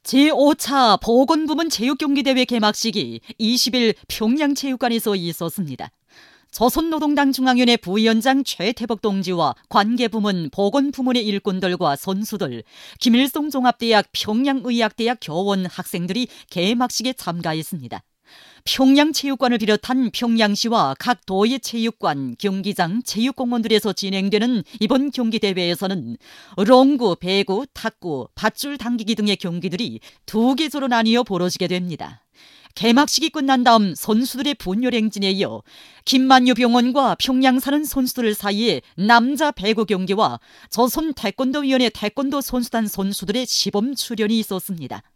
제5차 보건부문 체육경기대회 개막식이 20일 평양체육관에서 있었습니다. 조선노동당 중앙위원회 부위원장 최태복 동지와 관계부문 보건부문의 일꾼들과 선수들, 김일성 종합대학 평양의학대학 교원 학생들이 개막식에 참가했습니다. 평양체육관을 비롯한 평양시와 각 도의 체육관, 경기장, 체육공원들에서 진행되는 이번 경기대회에서는 롱구, 배구, 탁구, 밧줄 당기기 등의 경기들이 두 계조로 나뉘어 벌어지게 됩니다. 개막식이 끝난 다음 선수들의 분열 행진에 이어 김만유 병원과 평양 사는 선수들 사이에 남자 배구 경기와 조선 태권도위원회 태권도 선수단 선수들의 시범 출연이 있었습니다.